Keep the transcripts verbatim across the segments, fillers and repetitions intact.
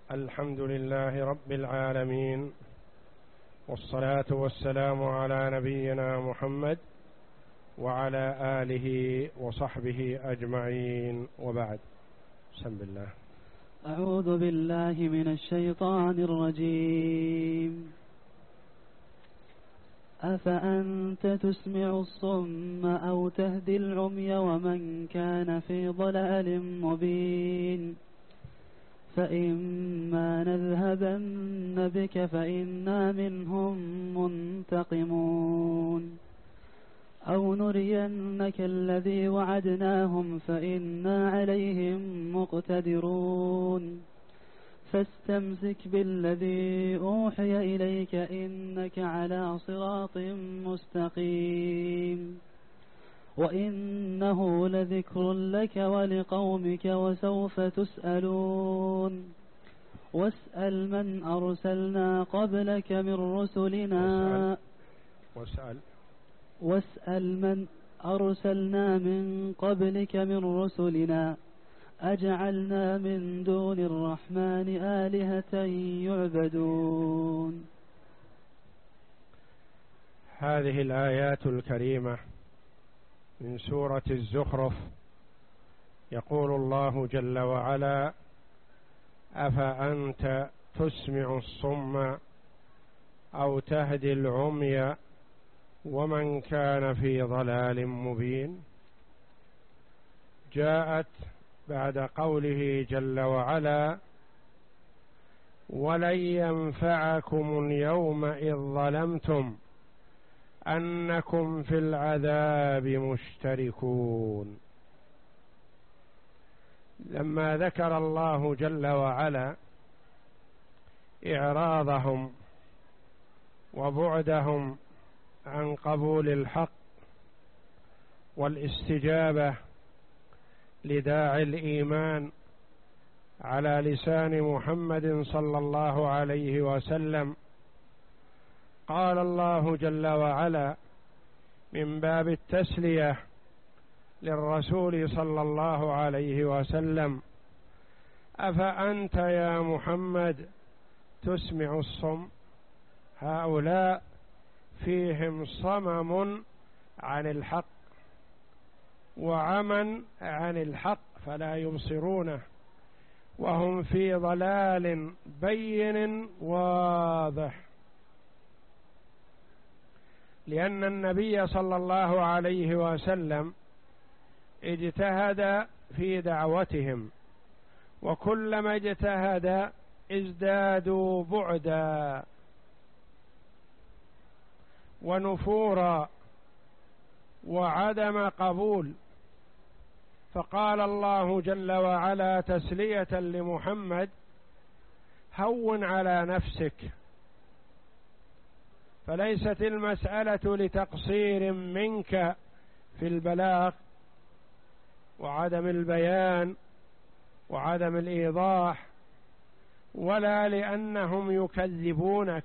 الحمد لله رب العالمين، والصلاة والسلام على نبينا محمد وعلى آله وصحبه أجمعين، وبعد. بسم الله. أعوذ بالله من الشيطان الرجيم. أفأنت تسمع الصم أو تهدي العمي ومن كان في ضلال مبين. فإما نذهبن بك فإنا منهم منتقمون، أو نرينك الذي وعدناهم فإنا عليهم مقتدرون. فاستمسك بالذي أوحي إليك إنك على صراط مستقيم، وإنه لذكر لك ولقومك وسوف تسألون. واسأل من أرسلنا قبلك من رسلنا واسأل, واسأل من أرسلنا من قبلك من رسلنا أجعلنا من دون الرحمن آلهة يعبدون. هذه الآيات الكريمة من سورة الزخرف يقول الله جل وعلا: أفأنت تسمع الصم أو تهدي العمي ومن كان في ضلال مبين. جاءت بعد قوله جل وعلا: ولن ينفعكم اليوم إذ ظلمتم أنكم في العذاب مشتركون. لما ذكر الله جل وعلا إعراضهم وبعدهم عن قبول الحق والاستجابة لداعي الإيمان على لسان محمد صلى الله عليه وسلم، قال الله جل وعلا من باب التسلية للرسول صلى الله عليه وسلم: أفأنت يا محمد تسمع الصم. هؤلاء فيهم صمم عن الحق وعمى عن الحق فلا يبصرونه، وهم في ضلال بين واضح، لأن النبي صلى الله عليه وسلم اجتهد في دعوتهم، وكلما اجتهد ازدادوا بعدا ونفورا وعدم قبول. فقال الله جل وعلا تسلية لمحمد: هون على نفسك، فليست المسألة لتقصير منك في البلاغ وعدم البيان وعدم الإيضاح، ولا لأنهم يكذبونك،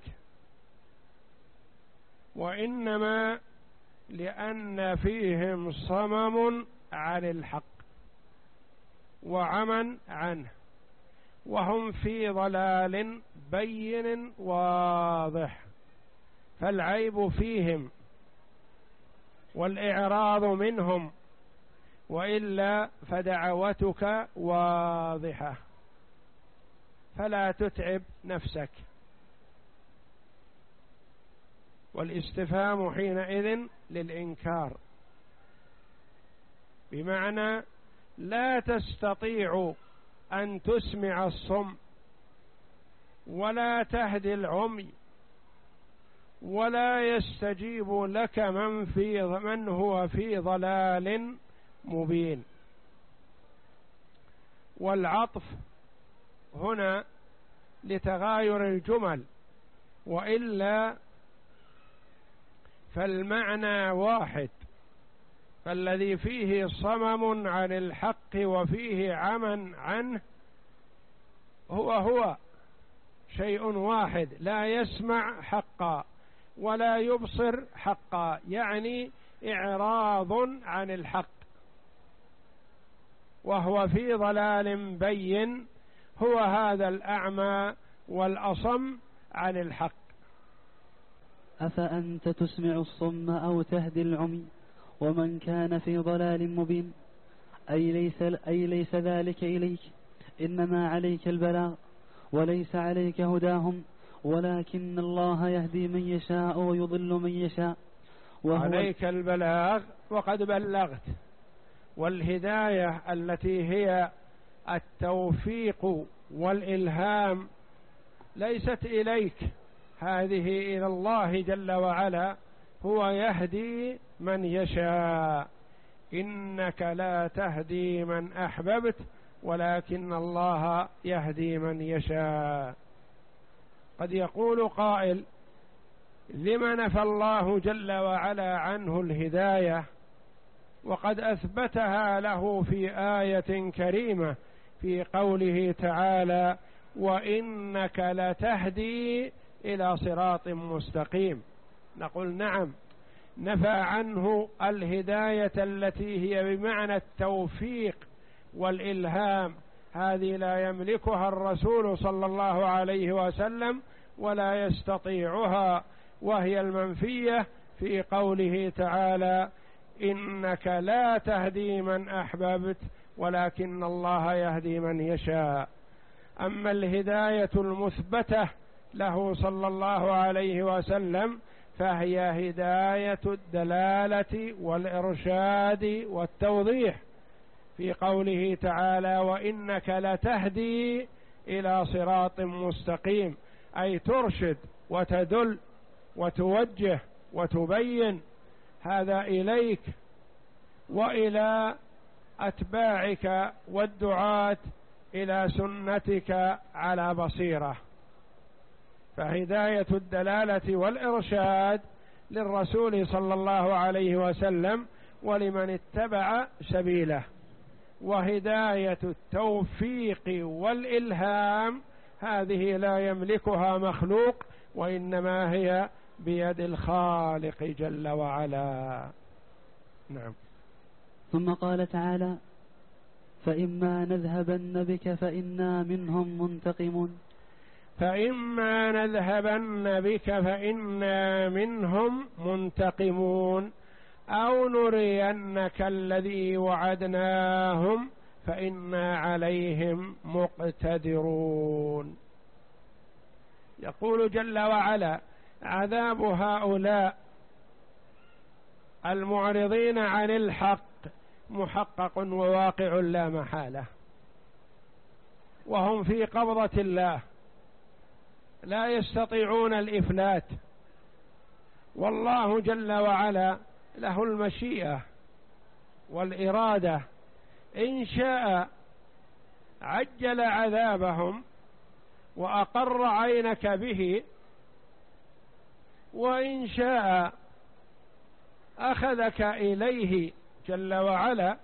وإنما لأن فيهم صمم عن الحق وعمى عنه، وهم في ضلال بين واضح، فالعيب فيهم والإعراض منهم، وإلا فدعوتك واضحة، فلا تتعب نفسك. والاستفهام حينئذ للإنكار، بمعنى لا تستطيع أن تسمع الصم ولا تهدي العمي ولا يستجيب لك من في من هو في ضلال مبين. والعطف هنا لتغاير الجمل، وإلا فالمعنى واحد، فالذي فيه صمم عن الحق وفيه عمى عنه هو هو شيء واحد، لا يسمع حقا ولا يبصر حقا، يعني إعراض عن الحق، وهو في ضلال بين هو هذا الأعمى والأصم عن الحق. أفأنت تسمع الصم أو تهدي العمي ومن كان في ضلال مبين. أي ليس, أي ليس ذلك إليك، إنما عليك البلاغ وليس عليك هداهم، ولكن الله يهدي من يشاء ويضل من يشاء. وهو عليك البلاغ وقد بلغت، والهداية التي هي التوفيق والإلهام ليست إليك، هذه إلى الله جل وعلا، هو يهدي من يشاء. إنك لا تهدي من أحببت ولكن الله يهدي من يشاء. قد يقول قائل: لما نفى الله جل وعلا عنه الهداية وقد أثبتها له في آية كريمة في قوله تعالى: وإنك لتهدي إلى صراط مستقيم؟ نقول نعم، نفى عنه الهداية التي هي بمعنى التوفيق والإلهام، هذه لا يملكها الرسول صلى الله عليه وسلم ولا يستطيعها، وهي المنفية في قوله تعالى: إنك لا تهدي من أحببت ولكن الله يهدي من يشاء. أما الهداية المثبتة له صلى الله عليه وسلم فهي هداية الدلالة والإرشاد والتوضيح، في قوله تعالى: وإنك لتهدي إلى صراط مستقيم، أي ترشد وتدل وتوجه وتبين، هذا إليك وإلى أتباعك والدعاة إلى سنتك على بصيرة. فهداية الدلالة والإرشاد للرسول صلى الله عليه وسلم ولمن اتبع سبيله، وهداية التوفيق والإلهام هذه لا يملكها مخلوق، وإنما هي بيد الخالق جل وعلا. نعم. ثم قال تعالى: فإما نذهبن بك فإنا منهم منتقمون. فإما نذهبن بك فإنا منهم منتقمون، أو نرينك الذي وعدناهم فإنا عليهم مقتدرون. يقول جل وعلا: عذاب هؤلاء المعرضين عن الحق محقق وواقع لا محالة، وهم في قبضة الله لا يستطيعون الإفلات، والله جل وعلا له المشيئة والإرادة، إن شاء عجل عذابهم وأقر عينك به، وإن شاء أخذك إليه جل وعلا،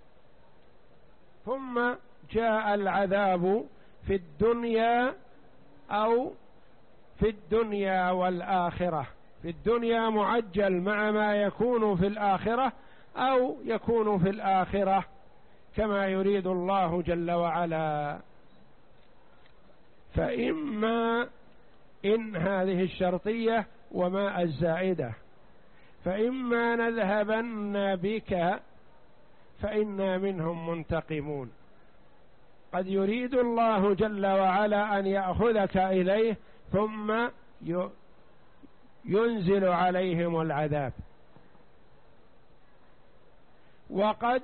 ثم جاء العذاب في الدنيا أو في الدنيا والآخرة. في الدنيا معجل مع ما يكون في الآخرة، أو يكون في الآخرة كما يريد الله جل وعلا. فإما إن هذه الشرطية وما الزائدة، فإما نذهبن بك فإنا منهم منتقمون. قد يريد الله جل وعلا أن يأخذك إليه ثم ينزل عليهم العذاب، وقد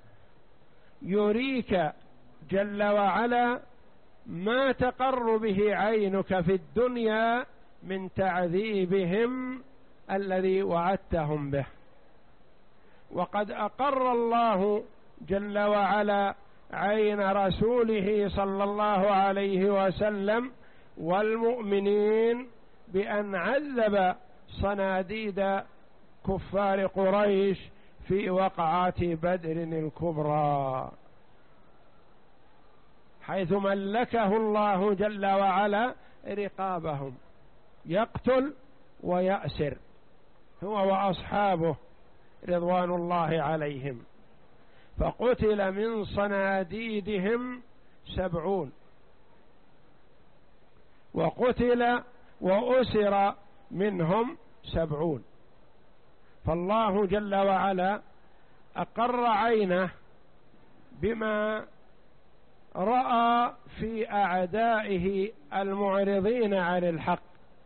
يريك جل وعلا ما تقر به عينك في الدنيا من تعذيبهم الذي وعدتهم به. وقد أقر الله جل وعلا عين رسوله صلى الله عليه وسلم والمؤمنين بأن عذب صناديد كفار قريش في وقعات بدر الكبرى، حيث ملكه الله جل وعلا رقابهم، يقتل ويأسر هو وأصحابه رضوان الله عليهم. فقتل من صناديدهم سبعون وقتل وأسر منهم سبعون. فالله جل وعلا أقر عينه بما رأى في أعدائه المعرضين عن الحق،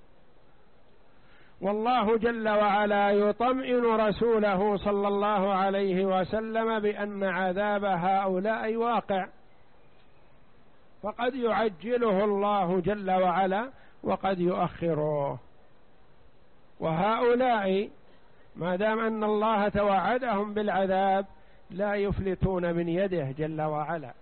والله جل وعلا يطمئن رسوله صلى الله عليه وسلم بأن عذاب هؤلاء واقع، فقد يعجله الله جل وعلا وقد يؤخره. وهؤلاء ما دام أن الله توعدهم بالعذاب لا يفلتون من يده جل وعلا،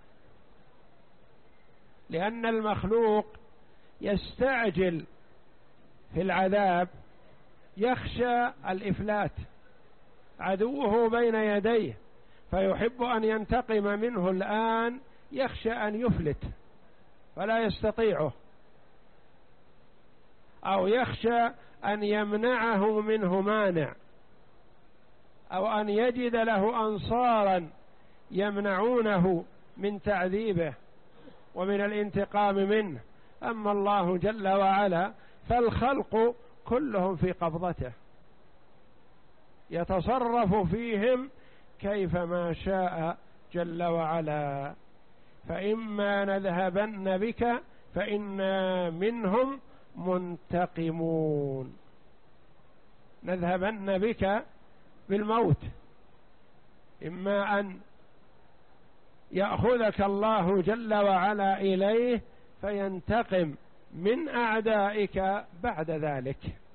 لأن المخلوق يستعجل في العذاب، يخشى الإفلات، عدوه بين يديه فيحب أن ينتقم منه الآن، يخشى أن يفلت فلا يستطيعه، أو يخشى أن يمنعه منه مانع، أو أن يجد له أنصارا يمنعونه من تعذيبه ومن الانتقام منه. أما الله جل وعلا فالخلق كلهم في قبضته، يتصرف فيهم كيفما شاء جل وعلا. فإما نذهبن بك فإنا منهم منتقمون. نذهبن بك بالموت، إما أن يأخذك الله جل وعلا إليه فينتقم من أعدائك بعد ذلك،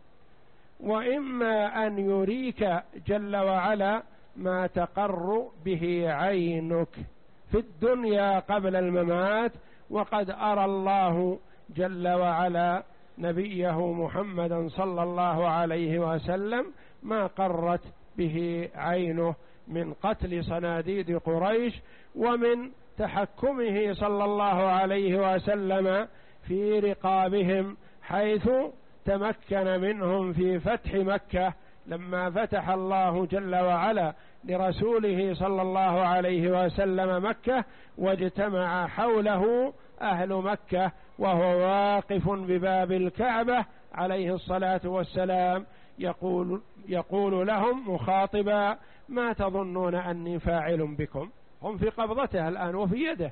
وإما أن يريك جل وعلا ما تقر به عينك في الدنيا قبل الممات. وقد أرى الله جل وعلا نبيه محمدا صلى الله عليه وسلم ما قرت به عينه من قتل صناديد قريش، ومن تحكمه صلى الله عليه وسلم في رقابهم، حيث تمكن منهم في فتح مكة لما فتح الله جل وعلا لرسوله صلى الله عليه وسلم مكة، واجتمع حوله أهل مكة وهو واقف بباب الكعبة عليه الصلاة والسلام، يقول, يقول لهم مخاطبا: ما تظنون أني فاعل بكم؟ هم في قبضته الآن وفي يده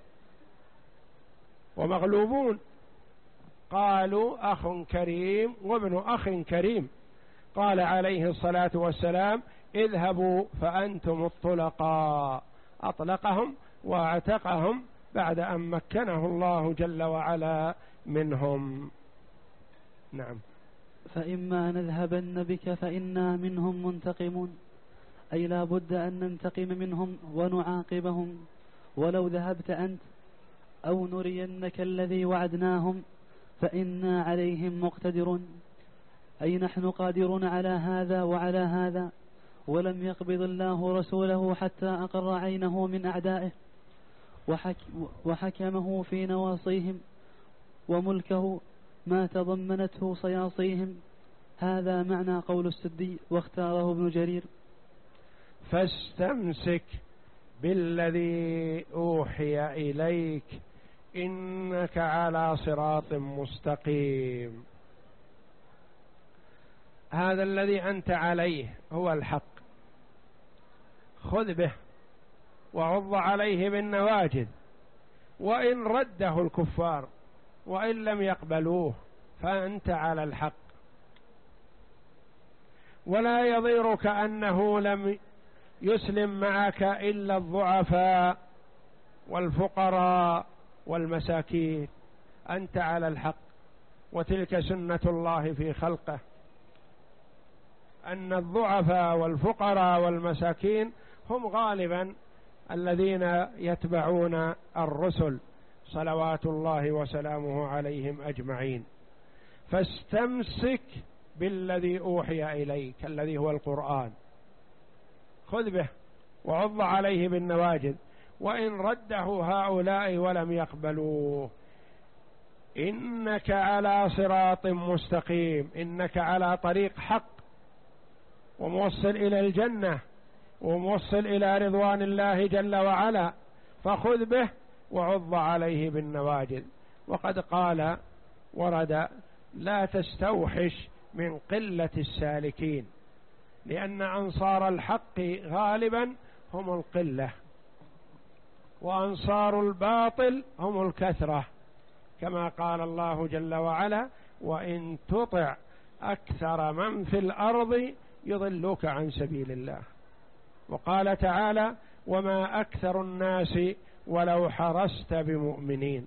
ومغلوبون. قالوا: أخ كريم وابن أخ كريم. قال عليه الصلاة والسلام: اذهبوا فأنتم الطلقاء. أطلقهم واعتقهم بعد أن مكنه الله جل وعلا منهم. نعم. فإما نذهبن بك فإنا منهم منتقمون، أي لا بد أن ننتقم منهم ونعاقبهم، ولو ذهبت أنت أو نرينك الذي وعدناهم فإنا عليهم مقتدرون، أي نحن قادرون على هذا وعلى هذا. ولم يقبض الله رسوله حتى أقر عينه من أعدائه وحك وحكمه في نواصيهم وملكه ما تضمنته صياصيهم. هذا معنى قول السدي، واختاره ابن جرير: فاستمسك بالذي أوحي إليك إنك على صراط مستقيم. هذا الذي أنت عليه هو الحق، خذ به وعض عليه بالنواجذ، وإن رده الكفار وإن لم يقبلوه فأنت على الحق. ولا يضيرك أنه لم يسلم معك إلا الضعفاء والفقراء والمساكين، أنت على الحق. وتلك سنة الله في خلقه، أن الضعفاء والفقراء والمساكين هم غالبا الذين يتبعون الرسل صلوات الله وسلامه عليهم أجمعين. فاستمسك بالذي أوحي إليك الذي هو القرآن، خذ به وعض عليه بالنواجذ، وإن رده هؤلاء ولم يقبلوه. إنك على صراط مستقيم، إنك على طريق حق وموصل إلى الجنة وموصل إلى رضوان الله جل وعلا، فخذ به وعض عليه بالنواجذ. وقد قال ورد لا تستوحش من قلة السالكين، لأن أنصار الحق غالبا هم القلة، وأنصار الباطل هم الكثرة، كما قال الله جل وعلا: وإن تطع أكثر من في الأرض يضلوك عن سبيل الله. وقال تعالى: وما أكثر الناس ولو حرصت بمؤمنين.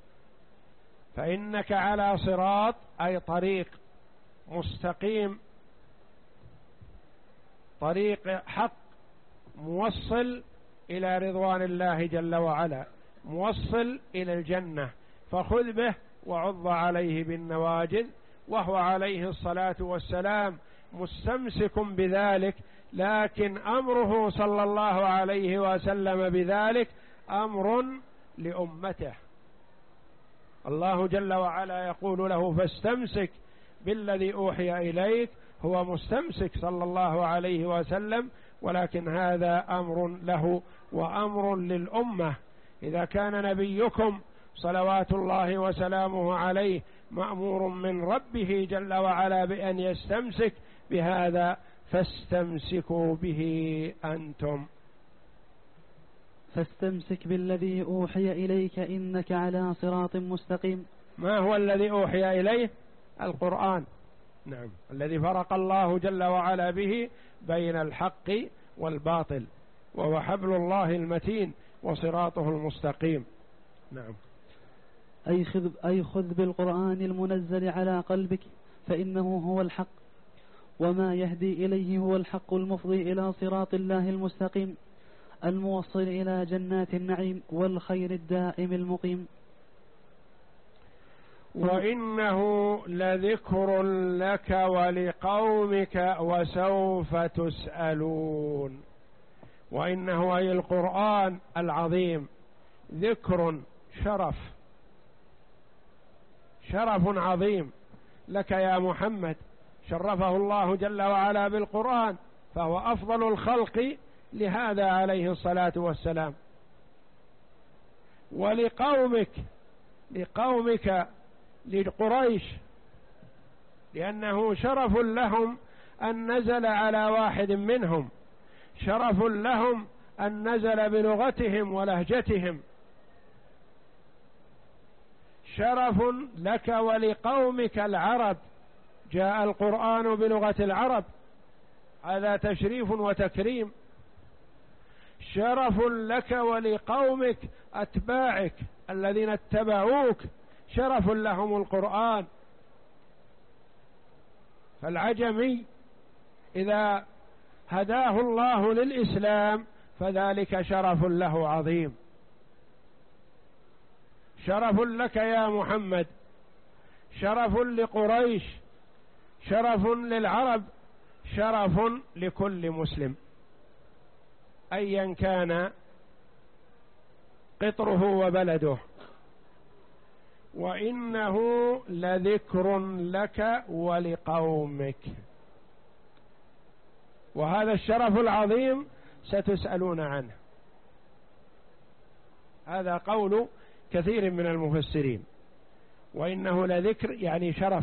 فإنك على صراط، أي طريق مستقيم، طريق حق موصل إلى رضوان الله جل وعلا، موصل إلى الجنة، فخذ به وعض عليه بالنواجذ. وهو عليه الصلاة والسلام مستمسك بذلك، لكن أمره صلى الله عليه وسلم بذلك أمر لأمته. الله جل وعلا يقول له: فاستمسك بالذي أوحي إليك. هو مستمسك صلى الله عليه وسلم، ولكن هذا أمر له وأمر للأمة. إذا كان نبيكم صلوات الله وسلامه عليه مأمور من ربه جل وعلا بأن يستمسك بهذا، فاستمسكوا به أنتم. فاستمسك بالذي أوحي إليك إنك على صراط مستقيم. ما هو الذي أوحي إليه؟ القرآن، نعم، الذي فرق الله جل وعلا به بين الحق والباطل، وهو حبل الله المتين وصراطه المستقيم. نعم. أي خذ, أي خذ بالقرآن المنزل على قلبك، فإنه هو الحق، وما يهدي إليه هو الحق المفضي إلى صراط الله المستقيم الموصل إلى جنات النعيم والخير الدائم المقيم. وإنه لذكر لك ولقومك وسوف تسألون. وإنه أي القرآن العظيم ذكر، شرف، شرف عظيم لك يا محمد، شرفه الله جل وعلا بالقرآن، فهو أفضل الخلق لهذا عليه الصلاة والسلام. ولقومك، لقومك لقريش، لأنه شرف لهم أن نزل على واحد منهم، شرف لهم أن نزل بلغتهم ولهجتهم، شرف لك ولقومك العرب، جاء القرآن بلغة العرب، هذا تشريف وتكريم. شرف لك ولقومك أتباعك الذين اتبعوك، شرف لهم القرآن. فالعجمي إذا هداه الله للإسلام فذلك شرف له عظيم. شرف لك يا محمد، شرف لقريش، شرف للعرب، شرف لكل مسلم أيا كان قطره وبلده. وإنه لذكر لك ولقومك، وهذا الشرف العظيم ستسألون عنه. هذا قول كثير من المفسرين، وإنه لذكر يعني شرف.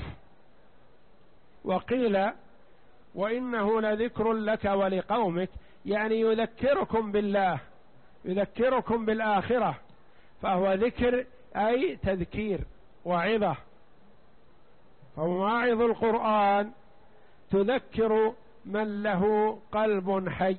وقيل وإنه لذكر لك ولقومك يعني يذكركم بالله، يذكركم بالآخرة، فهو ذكر أي تذكير وعظة. فمواعظ القرآن تذكر من له قلب حي.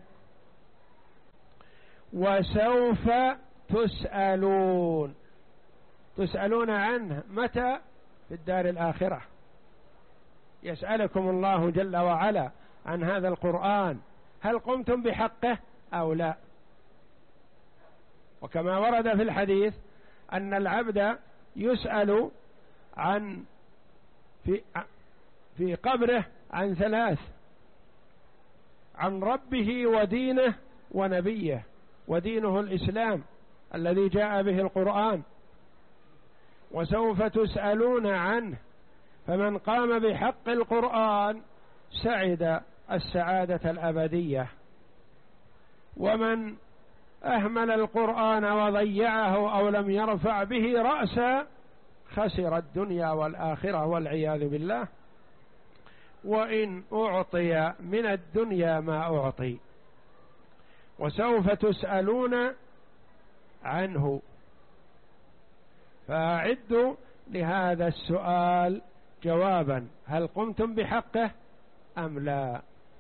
وسوف تسألون، تسألون عنه متى؟ في الدار الآخرة. يسألكم الله جل وعلا عن هذا القرآن، هل قمتم بحقه أو لا؟ وكما ورد في الحديث أن العبد يسأل عن في في قبره عن ثلاث: عن ربه ودينه ونبيه، ودينه الإسلام الذي جاء به القرآن. وسوف تسألون عنه، فمن قام بحق القرآن سعد السعادة الأبدية، ومن أهمل القرآن وضيعه أو لم يرفع به رأسا خسر الدنيا والآخرة والعياذ بالله. وإن أعطي من الدنيا ما أعطي وسوف تسألون عنه، فأعدوا لهذا السؤال جوابا، هل قمتم بحقه أم لا؟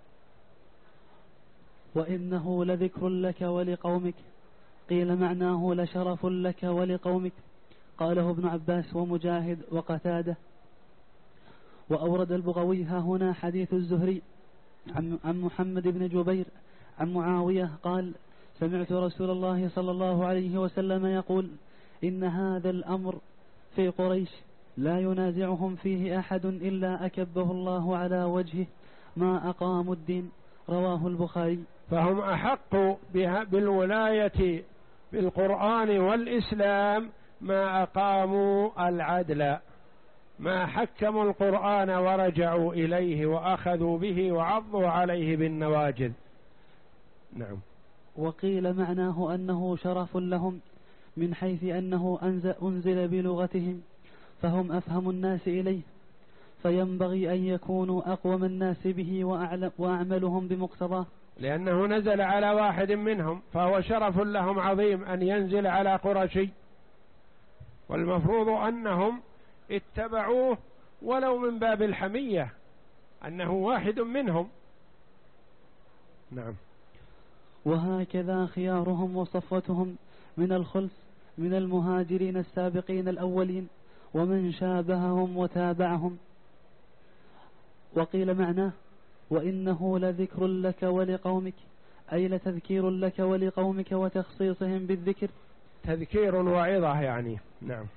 وإنه لذكر لك ولقومك، قيل معناه لشرف لك ولقومك، قاله ابن عباس ومجاهد وقتاده. وأورد البغوي ها هنا حديث الزهري عن محمد بن جبير عن معاوية قال: سمعت رسول الله صلى الله عليه وسلم يقول: إن هذا الأمر في قريش لا ينازعهم فيه أحد إلا أكبه الله على وجهه ما أقاموا الدين، رواه البخاري. فهم أحق بالولاية بالقرآن والإسلام ما أقاموا العدل، ما حكموا القرآن ورجعوا إليه وأخذوا به وعضوا عليه بالنواجذ. نعم. وقيل معناه أنه شرف لهم من حيث أنه أنزل بلغتهم فهم أفهم الناس إليه، فينبغي أن يكونوا أقوم الناس به وأعملهم بمقتضاه، لأنه نزل على واحد منهم، فهو شرف لهم عظيم أن ينزل على قرشي، والمفروض أنهم اتبعوه ولو من باب الحمية أنه واحد منهم. نعم. وهكذا خيارهم وصفوتهم من الخلف من المهاجرين السابقين الأولين ومن شابههم وتابعهم. وقيل معناه: وإنه لذكر لك ولقومك، أي لتذكير لك ولقومك وتخصيصهم بالذكر، تذكير وعظة يعني. نعم.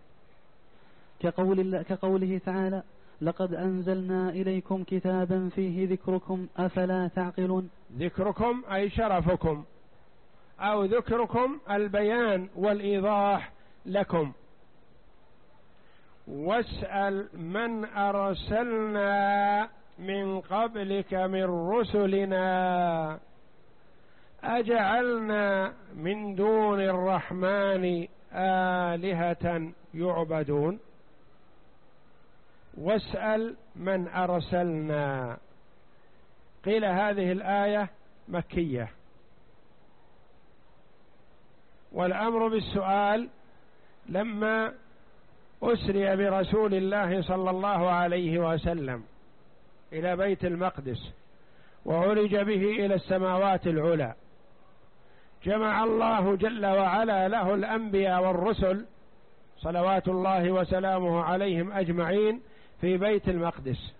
كقول كقوله تعالى: لقد أنزلنا إليكم كتابا فيه ذكركم أفلا تعقلون. ذكركم أي شرفكم، أو ذكركم البيان والإيضاح لكم. واسأل من أرسلنا من قبلك من رسلنا أجعلنا من دون الرحمن آلهة يعبدون. واسأل من أرسلنا. قيل هذه الآية مكية، والأمر بالسؤال لما أسري برسول الله صلى الله عليه وسلم إلى بيت المقدس وعرج به إلى السماوات العلى، جمع الله جل وعلا له الأنبياء والرسل صلوات الله وسلامه عليهم أجمعين في بيت المقدس،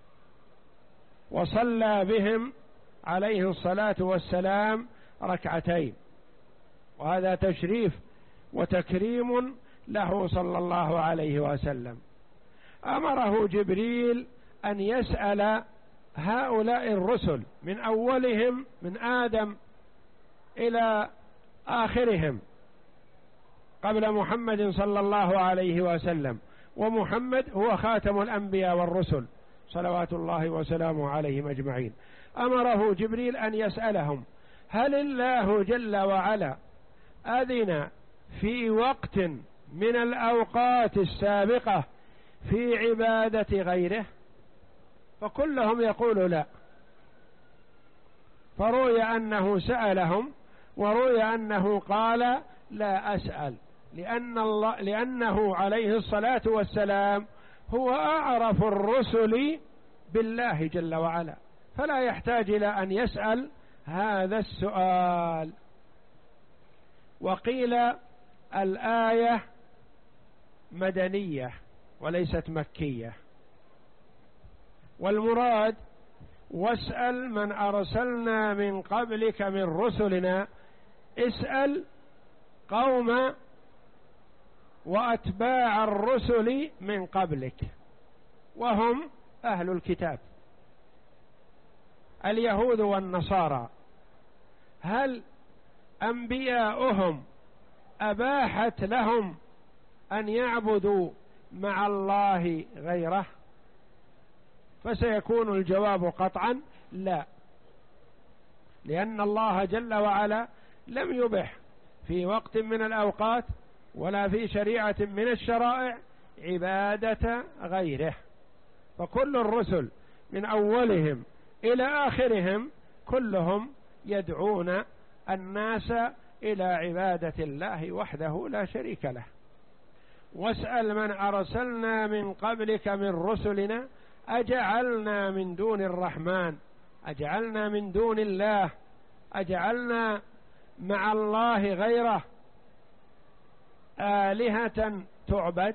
وصلى بهم عليه الصلاة والسلام ركعتين، وهذا تشريف وتكريم له صلى الله عليه وسلم. أمره جبريل أن يسأل هؤلاء الرسل من أولهم من آدم إلى آخرهم قبل محمد صلى الله عليه وسلم، ومحمد هو خاتم الأنبياء والرسل صلوات الله وسلامه عليهم أجمعين. أمره جبريل أن يسألهم: هل الله جل وعلا أذن في وقت من الأوقات السابقة في عبادة غيره؟ فكلهم يقول لا. فروي أنه سألهم، وروي أنه قال: لا أسأل، لأن الله لأنه عليه الصلاة والسلام هو أعرف الرسل بالله جل وعلا، فلا يحتاج إلى أن يسأل هذا السؤال. وقيل الآية مدنية وليست مكية، والمراد: واسأل من أرسلنا من قبلك من رسلنا، اسأل قوم وأتباع الرسل من قبلك، وهم أهل الكتاب اليهود والنصارى، هل أنبياؤهم أباحت لهم أن يعبدوا مع الله غيره؟ فسيكون الجواب قطعا لا، لأن الله جل وعلا لم يبح في وقت من الأوقات ولا في شريعة من الشرائع عبادة غيره. فكل الرسل من أولهم إلى آخرهم كلهم يدعون الناس إلى عبادة الله وحده لا شريك له. واسأل من أرسلنا من قبلك من رسلنا أجعلنا من دون الرحمن، أجعلنا من دون الله، أجعلنا مع الله غيره آلهة تعبد؟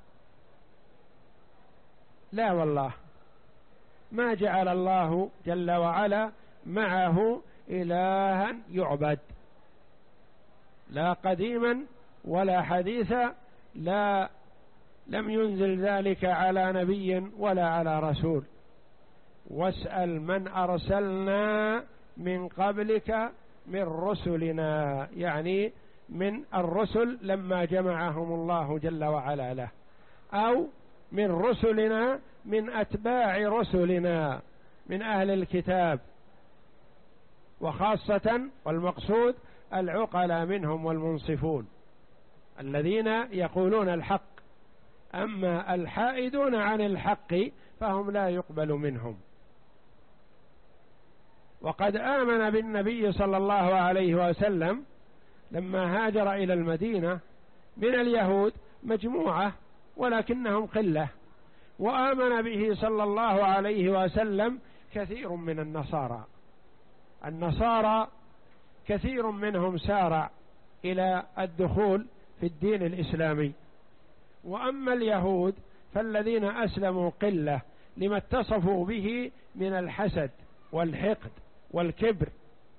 لا والله، ما جعل الله جل وعلا معه إلها يعبد، لا قديما ولا حديثا، لا لم ينزل ذلك على نبي ولا على رسول. واسأل من أرسلنا من قبلك من رسلنا، يعني من الرسل لما جمعهم الله جل وعلا له، أو من رسلنا من أتباع رسلنا من أهل الكتاب، وخاصة والمقصود العقلاء منهم والمنصفون الذين يقولون الحق، أما الحائدون عن الحق فهم لا يقبل منهم. وقد آمن بالنبي صلى الله عليه وسلم لما هاجر إلى المدينة من اليهود مجموعة ولكنهم قلة، وآمن به صلى الله عليه وسلم كثير من النصارى. النصارى كثير منهم سارع إلى الدخول في الدين الإسلامي، وأما اليهود فالذين أسلموا قلة لما اتصفوا به من الحسد والحقد والكبر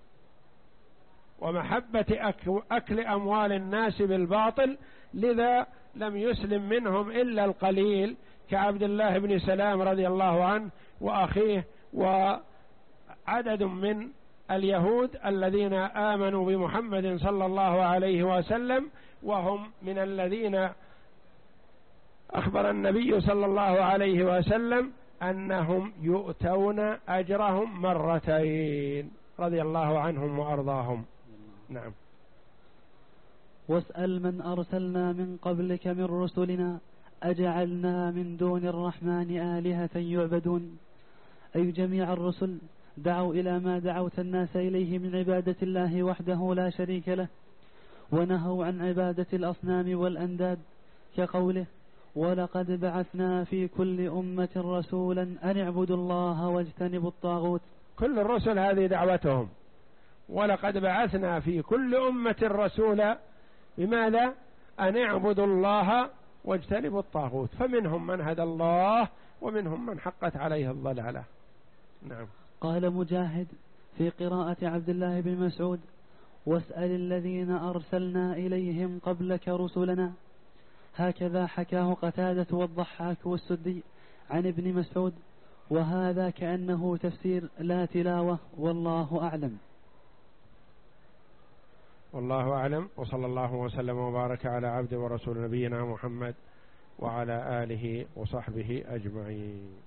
ومحبة أكل أموال الناس بالباطل، لذا لم يسلم منهم إلا القليل كعبد الله بن سلام رضي الله عنه وأخيه وعدد من اليهود الذين آمنوا بمحمد صلى الله عليه وسلم، وهم من الذين أخبر النبي صلى الله عليه وسلم أنهم يؤتون أجرهم مرتين رضي الله عنهم وأرضاهم. نعم. واسأل من أرسلنا من قبلك من رسلنا أجعلنا من دون الرحمن آلهة يعبدون، أي جميع الرسل دعوا إلى ما دعوت الناس إليه من عبادة الله وحده لا شريك له، ونهوا عن عبادة الأصنام والأنداد، كقوله ولقد بعثنا في كل أمة رسولا أن اعبدوا الله واجتنبوا الطاغوت. كل الرسل هذه دعوتهم، ولقد بعثنا في كل أمة رسولا بماذا؟ أن اعبدوا الله واجتنبوا الطاغوت، فمنهم من هدى الله ومنهم من حقت عليه الضلالة. نعم. قال مجاهد في قراءة عبد الله بن مسعود واسأل الذين أرسلنا إليهم قبلك رسلنا، هكذا حكاه قتادة والضحاك والسدي عن ابن مسعود، وهذا كأنه تفسير لا تلاوة، والله أعلم. والله أعلم، وصلى الله وسلم وبارك على عبد ورسول نبينا محمد وعلى آله وصحبه أجمعين.